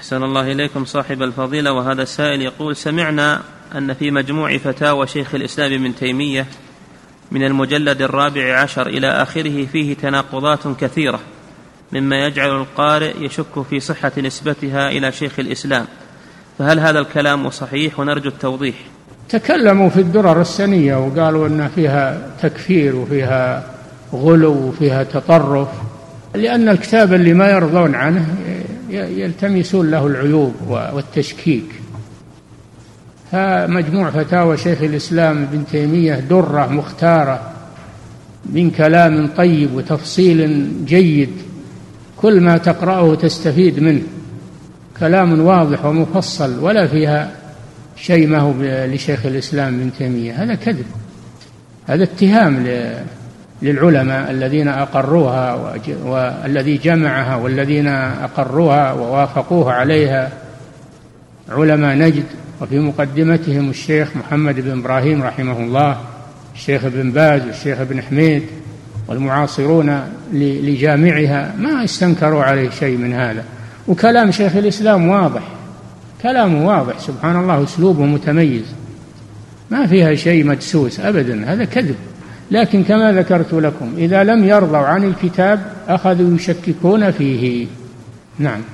أحسن الله إليكم صاحب الفضيلة. وهذا السائل يقول: سمعنا أن في مجموع فتاوى شيخ الإسلام ابن تيمية من المجلد 14 إلى آخره فيه تناقضات كثيرة، مما يجعل القارئ يشك في صحة نسبتها إلى شيخ الإسلام، فهل هذا الكلام صحيح؟ ونرجو التوضيح. تكلموا في الدرر السنية وقالوا أن فيها تكفير وفيها غلو وفيها تطرف، لأن الكتاب اللي ما يرضون عنه يلتمسون له العيوب والتشكيك. فمجموع فتاوى شيخ الإسلام ابن تيمية درة مختارة من كلام طيب وتفصيل جيد، كل ما تقرأه تستفيد منه، كلام واضح ومفصل ولا فيها شيء ما هو لشيخ الإسلام ابن تيمية. هذا كذب، هذا اتهام للعلماء الذين أقروها والذي جمعها والذين أقروها ووافقوها عليها علماء نجد، وفي مقدمتهم الشيخ محمد بن إبراهيم رحمه الله، الشيخ ابن باز والشيخ ابن حميد والمعاصرون لجامعها ما استنكروا عليه شيء من هذا. وكلام شيخ الإسلام واضح، كلامه واضح سبحان الله، أسلوبه متميز، ما فيها شيء مدسوس أبدا، هذا كذب. لكن كما ذكرت لكم إذا لم يرضوا عن الكتاب أخذوا يشككون فيه. نعم.